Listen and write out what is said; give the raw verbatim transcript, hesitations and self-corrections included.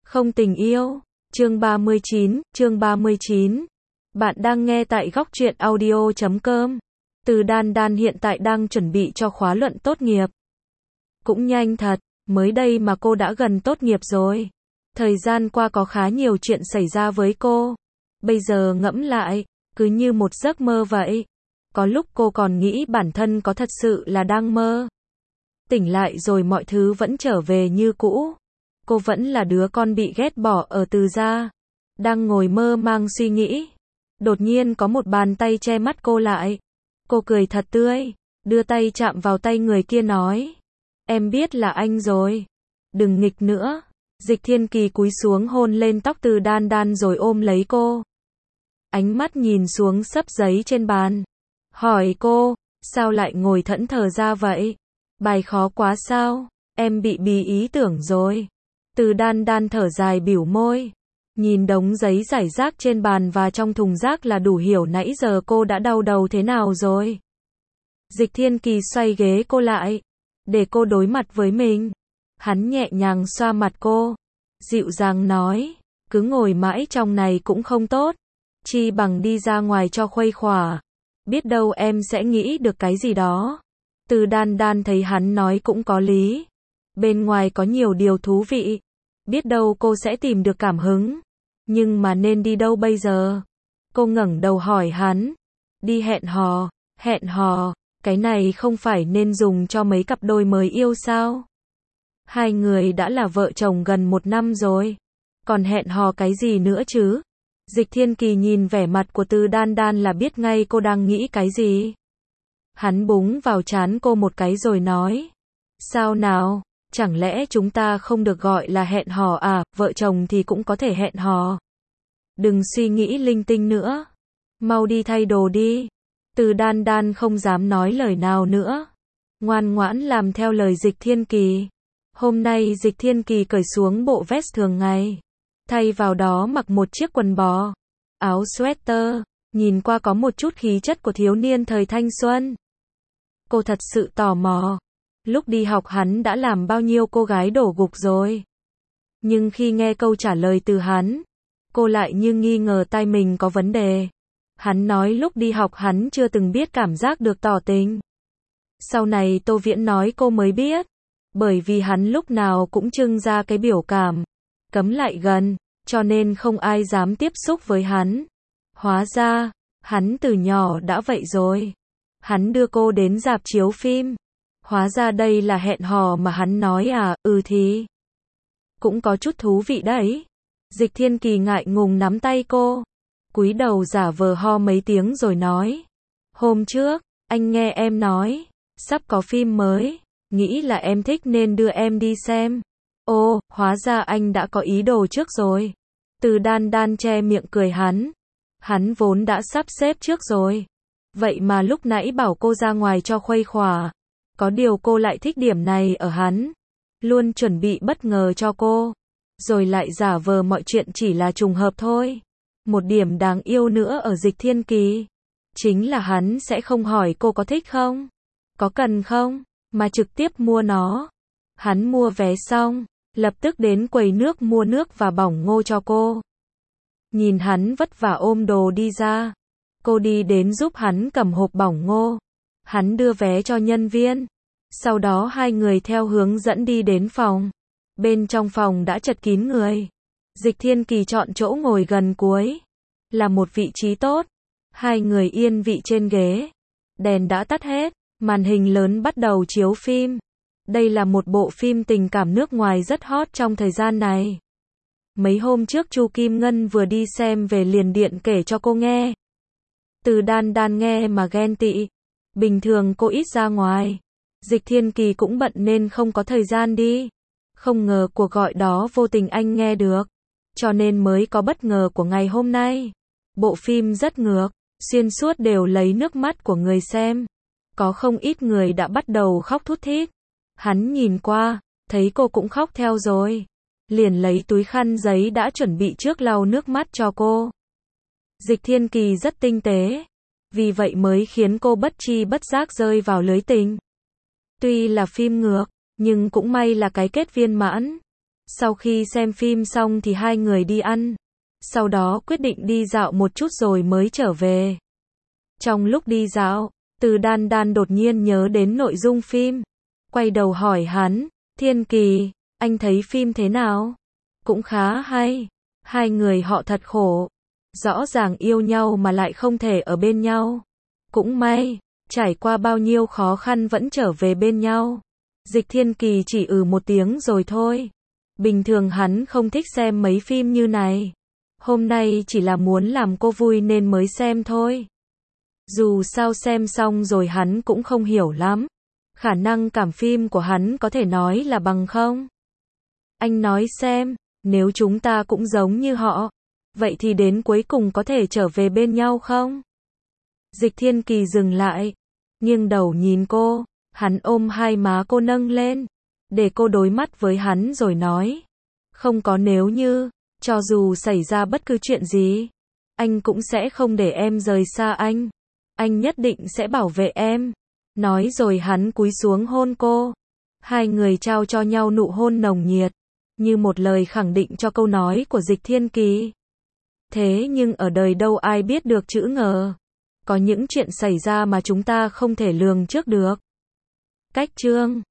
Không tình yêu. Chương ba mươi chín, chương ba mươi chín. Bạn đang nghe tại góc truyện audio chấm com. Từ Đan Đan hiện tại đang chuẩn bị cho khóa luận tốt nghiệp. Cũng nhanh thật, mới đây mà cô đã gần tốt nghiệp rồi. Thời gian qua có khá nhiều chuyện xảy ra với cô. Bây giờ ngẫm lại, cứ như một giấc mơ vậy. Có lúc cô còn nghĩ bản thân có thật sự là đang mơ. Tỉnh lại rồi mọi thứ vẫn trở về như cũ. Cô vẫn là đứa con bị ghét bỏ ở Từ gia. Đang ngồi mơ mang suy nghĩ. Đột nhiên có một bàn tay che mắt cô lại. Cô cười thật tươi, đưa tay chạm vào tay người kia nói. Em biết là anh rồi. Đừng nghịch nữa. Dịch Thiên Kỳ cúi xuống hôn lên tóc Từ Đan Đan rồi ôm lấy cô. Ánh mắt nhìn xuống xấp giấy trên bàn. Hỏi cô, sao lại ngồi thẫn thờ ra vậy? Bài khó quá sao? Em bị bí ý tưởng rồi. Từ Đan Đan thở dài bỉu môi. Nhìn đống giấy rải rác trên bàn và trong thùng rác là đủ hiểu nãy giờ cô đã đau đầu thế nào rồi. Dịch Thiên Kỳ xoay ghế cô lại, để cô đối mặt với mình. Hắn nhẹ nhàng xoa mặt cô, dịu dàng nói, cứ ngồi mãi trong này cũng không tốt, chi bằng đi ra ngoài cho khuây khỏa. Biết đâu em sẽ nghĩ được cái gì đó. Từ Đan Đan thấy hắn nói cũng có lý. Bên ngoài có nhiều điều thú vị. Biết đâu cô sẽ tìm được cảm hứng. Nhưng mà nên đi đâu bây giờ? Cô ngẩng đầu hỏi hắn. Đi hẹn hò. Hẹn hò, cái này không phải nên dùng cho mấy cặp đôi mới yêu sao? Hai người đã là vợ chồng gần một năm rồi. Còn hẹn hò cái gì nữa chứ? Dịch Thiên Kỳ nhìn vẻ mặt của Từ Đan Đan là biết ngay cô đang nghĩ cái gì. Hắn búng vào trán cô một cái rồi nói. Sao nào? Chẳng lẽ chúng ta không được gọi là hẹn hò à, vợ chồng thì cũng có thể hẹn hò. Đừng suy nghĩ linh tinh nữa. Mau đi thay đồ đi. Từ Đan Đan không dám nói lời nào nữa. Ngoan ngoãn làm theo lời Dịch Thiên Kỳ. Hôm nay Dịch Thiên Kỳ cởi xuống bộ vest thường ngày. Thay vào đó mặc một chiếc quần bò. Áo sweater. Nhìn qua có một chút khí chất của thiếu niên thời thanh xuân. Cô thật sự tò mò. Lúc đi học hắn đã làm bao nhiêu cô gái đổ gục rồi. Nhưng khi nghe câu trả lời từ hắn, cô lại như nghi ngờ tai mình có vấn đề. Hắn nói lúc đi học hắn chưa từng biết cảm giác được tỏ tình. Sau này Tô Viễn nói cô mới biết. Bởi vì hắn lúc nào cũng trưng ra cái biểu cảm cấm lại gần, cho nên không ai dám tiếp xúc với hắn. Hóa ra, hắn từ nhỏ đã vậy rồi. Hắn đưa cô đến rạp chiếu phim. Hóa ra đây là hẹn hò mà hắn nói à, ừ thì. Cũng có chút thú vị đấy. Dịch Thiên Kỳ ngại ngùng nắm tay cô. Cúi đầu giả vờ ho mấy tiếng rồi nói. Hôm trước, anh nghe em nói, sắp có phim mới, nghĩ là em thích nên đưa em đi xem. Ô, hóa ra anh đã có ý đồ trước rồi. Từ Đan Đan che miệng cười hắn. Hắn vốn đã sắp xếp trước rồi. Vậy mà lúc nãy bảo cô ra ngoài cho khuây khỏa. Có điều cô lại thích điểm này ở hắn. Luôn chuẩn bị bất ngờ cho cô. Rồi lại giả vờ mọi chuyện chỉ là trùng hợp thôi. Một điểm đáng yêu nữa ở Dịch Thiên Kỳ. Chính là hắn sẽ không hỏi cô có thích không? Có cần không? Mà trực tiếp mua nó. Hắn mua vé xong, lập tức đến quầy nước mua nước và bỏng ngô cho cô. Nhìn hắn vất vả ôm đồ đi ra. Cô đi đến giúp hắn cầm hộp bỏng ngô. Hắn đưa vé cho nhân viên. Sau đó hai người theo hướng dẫn đi đến phòng. Bên trong phòng đã chật kín người. Dịch Thiên Kỳ chọn chỗ ngồi gần cuối. Là một vị trí tốt. Hai người yên vị trên ghế. Đèn đã tắt hết. Màn hình lớn bắt đầu chiếu phim. Đây là một bộ phim tình cảm nước ngoài rất hot trong thời gian này. Mấy hôm trước Chu Kim Ngân vừa đi xem về liền điện kể cho cô nghe. Từ Đan Đan nghe mà ghen tị. Bình thường cô ít ra ngoài. Dịch Thiên Kỳ cũng bận nên không có thời gian đi. Không ngờ cuộc gọi đó vô tình anh nghe được. Cho nên mới có bất ngờ của ngày hôm nay. Bộ phim rất ngược. Xuyên suốt đều lấy nước mắt của người xem. Có không ít người đã bắt đầu khóc thút thít. Hắn nhìn qua, thấy cô cũng khóc theo rồi. Liền lấy túi khăn giấy đã chuẩn bị trước lau nước mắt cho cô. Dịch Thiên Kỳ rất tinh tế. Vì vậy mới khiến cô bất chi bất giác rơi vào lưới tình. Tuy là phim ngược, nhưng cũng may là cái kết viên mãn. Sau khi xem phim xong thì hai người đi ăn. Sau đó quyết định đi dạo một chút rồi mới trở về. Trong lúc đi dạo, Từ Đan Đan đột nhiên nhớ đến nội dung phim. Quay đầu hỏi hắn, Thiên Kỳ, anh thấy phim thế nào? Cũng khá hay. Hai người họ thật khổ. Rõ ràng yêu nhau mà lại không thể ở bên nhau. Cũng may, trải qua bao nhiêu khó khăn vẫn trở về bên nhau. Dịch Thiên Kỳ chỉ ừ một tiếng rồi thôi. Bình thường hắn không thích xem mấy phim như này. Hôm nay chỉ là muốn làm cô vui nên mới xem thôi. Dù sao xem xong rồi hắn cũng không hiểu lắm. Khả năng cảm phim của hắn có thể nói là bằng không. Anh nói xem, nếu chúng ta cũng giống như họ, vậy thì đến cuối cùng có thể trở về bên nhau không? Dịch Thiên Kỳ dừng lại, nghiêng đầu nhìn cô, hắn ôm hai má cô nâng lên, để cô đối mắt với hắn rồi nói. Không có nếu như, cho dù xảy ra bất cứ chuyện gì, anh cũng sẽ không để em rời xa anh. Anh nhất định sẽ bảo vệ em. Nói rồi hắn cúi xuống hôn cô. Hai người trao cho nhau nụ hôn nồng nhiệt, như một lời khẳng định cho câu nói của Dịch Thiên Kỳ. Thế nhưng ở đời đâu ai biết được chữ ngờ. Có những chuyện xảy ra mà chúng ta không thể lường trước được. Cách chương